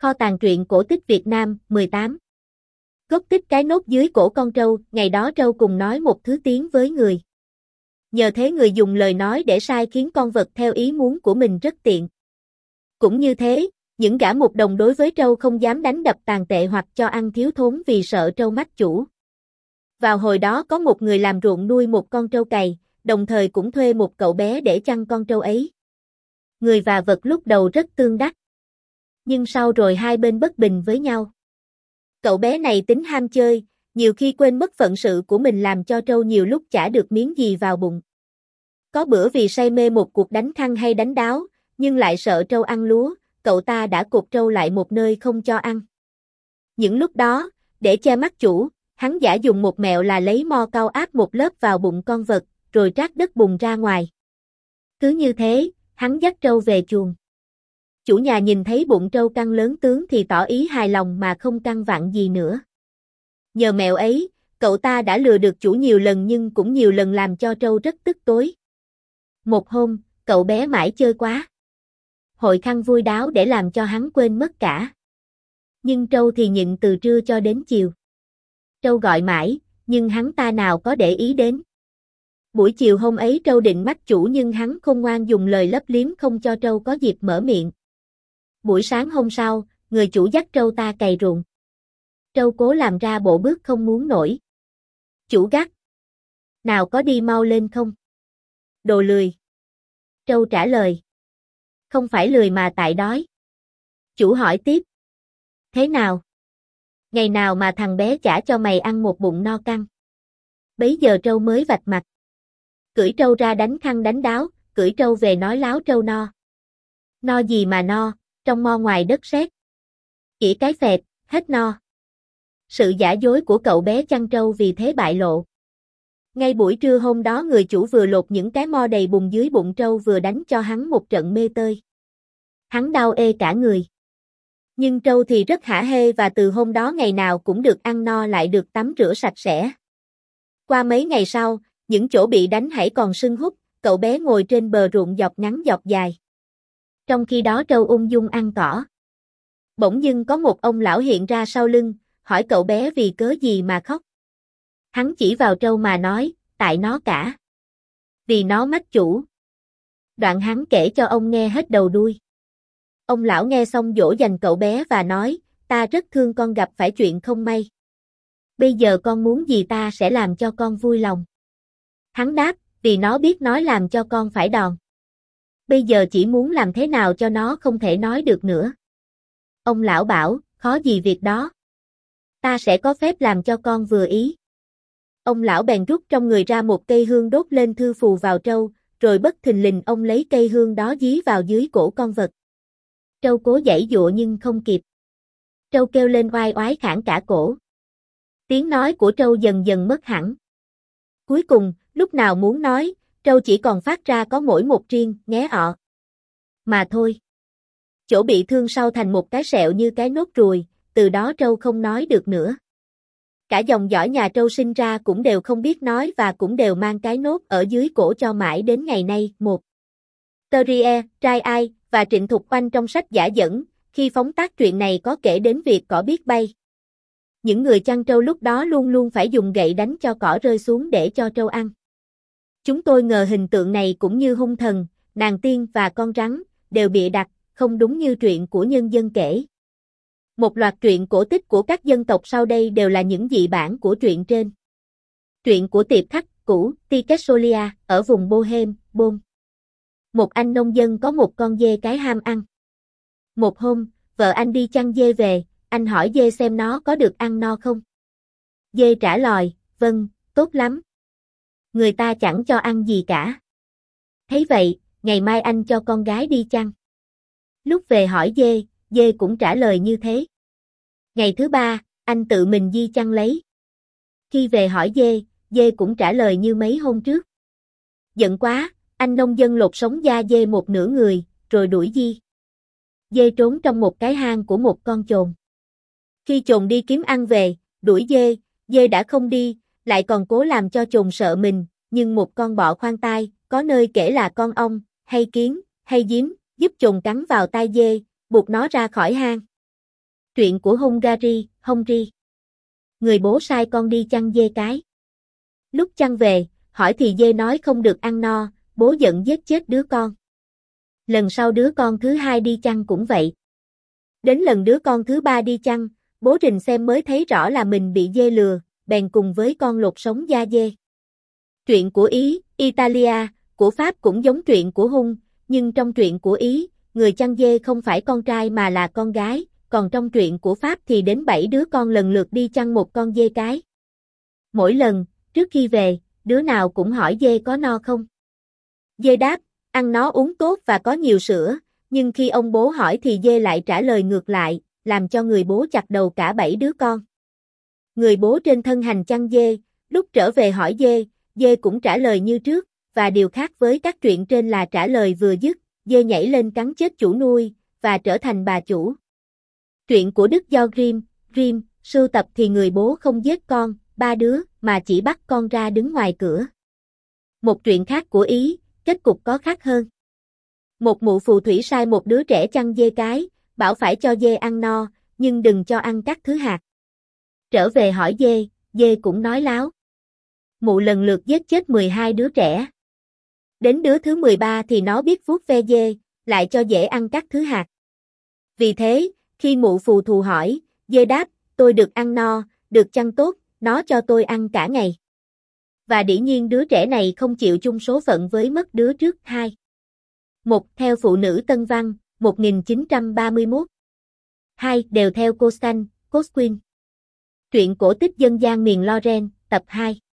Kho tàng truyện cổ tích Việt Nam, 18. Gốc tích cái nốt dưới cổ con trâu, ngày đó trâu cùng nói một thứ tiếng với người. Nhờ thế người dùng lời nói để sai khiến con vật theo ý muốn của mình rất tiện. Cũng như thế, những gã mục đồng đối với trâu không dám đánh đập tàn tệ hoặc cho ăn thiếu thốn vì sợ trâu mách chủ. Vào hồi đó có một người làm ruộng nuôi một con trâu cày, đồng thời cũng thuê một cậu bé để chăn con trâu ấy. Người và vật lúc đầu rất tương đắc. Nhưng sau rồi hai bên bất bình với nhau. Cậu bé này tính ham chơi, nhiều khi quên mất phận sự của mình làm cho trâu nhiều lúc chả được miếng gì vào bụng. Có bữa vì say mê một cuộc đánh khăng hay đánh đáo, nhưng lại sợ trâu ăn lúa, cậu ta đã cột trâu lại một nơi không cho ăn. Những lúc đó, để che mắt chủ, hắn giả dùng một mẹo là lấy mo cau áp một lớp vào bụng con vật, rồi trát đất bùn ra ngoài. Cứ như thế, hắn dắt trâu về chuồng. Chủ nhà nhìn thấy bụng trâu căng lớn tướng thì tỏ ý hài lòng mà không căng vặn gì nữa. Nhờ mẹo ấy, cậu ta đã lừa được chủ nhiều lần nhưng cũng nhiều lần làm cho trâu rất tức tối. Một hôm, cậu bé mãi chơi quá. Hội khăn vui đáo để làm cho hắn quên mất cả. Nhưng trâu thì nhịn từ trưa cho đến chiều. Trâu gọi mãi, nhưng hắn ta nào có để ý đến. Buổi chiều hôm ấy trâu định mách chủ nhưng hắn khôn ngoan dùng lời lấp liếm không cho trâu có dịp mở miệng. Buổi sáng hôm sau, người chủ dắt trâu ta cày ruộng. Trâu cố làm ra bộ bước không muốn nổi. Chủ gắt. Nào có đi mau lên không? Đồ lười. Trâu trả lời. Không phải lười mà tại đói. Chủ hỏi tiếp. Thế nào? Ngày nào mà thằng bé chả cho mày ăn một bụng no căng. Bấy giờ trâu mới vạch mặt. Cưỡi trâu ra đánh khăng đánh đáo, cưỡi trâu về nói láo trâu no. No gì mà no, trong mo ngoài đất sét. Chỉ cái phẹt, hết no. Sự giả dối của cậu bé chăn trâu vì thế bại lộ. Ngay buổi trưa hôm đó người chủ vừa lột những cái mo đầy bùn dưới bụng trâu vừa đánh cho hắn một trận mê tơi. Hắn đau ê cả người. Nhưng trâu thì rất hả hê và từ hôm đó ngày nào cũng được ăn no lại được tắm rửa sạch sẽ. Qua mấy ngày sau, những chỗ bị đánh hãy còn sưng húp, cậu bé ngồi trên bờ ruộng dọc ngắn dọc dài. Trong khi đó trâu ung dung ăn cỏ. Bỗng dưng có một ông lão hiện ra sau lưng, hỏi cậu bé vì cớ gì mà khóc. Hắn chỉ vào trâu mà nói, tại nó cả. Vì nó mách chủ. Đoạn hắn kể cho ông nghe hết đầu đuôi. Ông lão nghe xong dỗ dành cậu bé và nói, ta rất thương con gặp phải chuyện không may. Bây giờ con muốn gì ta sẽ làm cho con vui lòng. Hắn đáp, vì nó biết nói làm cho con phải đòn. Bây giờ chỉ muốn làm thế nào cho nó không thể nói được nữa. Ông lão bảo, khó gì việc đó. Ta sẽ có phép làm cho con vừa ý. Ông lão bèn rút trong người ra một cây hương đốt lên thư phù vào trâu, rồi bất thình lình ông lấy cây hương đó dí vào dưới cổ con vật. Trâu cố giãy giụa nhưng không kịp. Trâu kêu lên oai oái khản cả cổ. Tiếng nói của trâu dần dần mất hẳn. Cuối cùng, lúc nào muốn nói, trâu chỉ còn phát ra có mỗi một riêng, nghé ọ. Mà thôi. Chỗ bị thương sau thành một cái sẹo như cái nốt ruồi, từ đó trâu không nói được nữa. Cả dòng dõi nhà trâu sinh ra cũng đều không biết nói và cũng đều mang cái nốt ở dưới cổ cho mãi đến ngày nay. 1. Terrier, Trai Ai và Trịnh Thục Oanh trong sách giả dẫn, khi phóng tác truyện này có kể đến việc cỏ biết bay. Những người chăn trâu lúc đó luôn luôn phải dùng gậy đánh cho cỏ rơi xuống để cho trâu ăn. Chúng tôi ngờ hình tượng này cũng như hung thần, nàng tiên và con rắn, đều bịa đặt, không đúng như truyện của nhân dân kể. Một loạt truyện cổ tích của các dân tộc sau đây đều là những dị bản của truyện trên. Truyện của tiệp khắc cũ, Tiketsolia, ở vùng Bohem, Bôn. Một anh nông dân có một con dê cái ham ăn. Một hôm, vợ anh đi chăn dê về, anh hỏi dê xem nó có được ăn no không. Dê trả lời, vâng, tốt lắm. Người ta chẳng cho ăn gì cả. Thấy vậy, ngày mai anh cho con gái đi chăn. Lúc về hỏi dê, dê cũng trả lời như thế. Ngày thứ ba, anh tự mình đi chăn lấy. Khi về hỏi dê, dê cũng trả lời như mấy hôm trước. Giận quá, anh nông dân lột sống da dê một nửa người, rồi đuổi di. Dê trốn trong một cái hang của một con chồn. Khi chồn đi kiếm ăn về, đuổi dê, dê đã không đi, lại còn cố làm cho chồn sợ mình, nhưng một con bọ khoan tai, có nơi kể là con ong, hay kiến, hay giếm, giúp chồn cắn vào tai dê, buộc nó ra khỏi hang. Truyện của Hungary. Người bố sai con đi chăn dê cái. Lúc chăn về, hỏi thì dê nói không được ăn no, bố giận giết chết đứa con. Lần sau đứa con thứ hai đi chăn cũng vậy. Đến lần đứa con thứ ba đi chăn, bố rình xem mới thấy rõ là mình bị dê lừa, bèn cùng với con lột sống da dê. Truyện của Ý, Italia, của Pháp cũng giống truyện của Hung, nhưng trong truyện của Ý, người chăn dê không phải con trai mà là con gái, còn trong truyện của Pháp thì đến 7 đứa con lần lượt đi chăn một con dê cái. Mỗi lần, trước khi về, đứa nào cũng hỏi dê có no không. Dê đáp, ăn nó uống tốt và có nhiều sữa, nhưng khi ông bố hỏi thì dê lại trả lời ngược lại, làm cho người bố chặt đầu cả 7 đứa con. Người bố trên thân hành chăn dê, lúc trở về hỏi dê, dê cũng trả lời như trước, và điều khác với các truyện trên là trả lời vừa dứt, dê nhảy lên cắn chết chủ nuôi, và trở thành bà chủ. Truyện của Đức do Grimm, sưu tập thì người bố không giết con, 3 đứa, mà chỉ bắt con ra đứng ngoài cửa. Một truyện khác của Ý, kết cục có khác hơn. Một mụ phù thủy sai một đứa trẻ chăn dê cái, bảo phải cho dê ăn no, nhưng đừng cho ăn các thứ hạt. Trở về hỏi dê, dê cũng nói láo. Mụ lần lượt giết chết 12 đứa trẻ. Đến đứa thứ 13 thì nó biết vuốt ve dê, lại cho dễ ăn các thứ hạt. Vì thế, khi mụ phù thù hỏi, dê đáp, tôi được ăn no, được chăn tốt, nó cho tôi ăn cả ngày. Và dĩ nhiên đứa trẻ này không chịu chung số phận với mất đứa trước 2. Một theo Phụ nữ Tân Văn, 1931. 2 đều theo Constant Cosquin. Truyện cổ tích dân gian miền Lorraine, tập 2.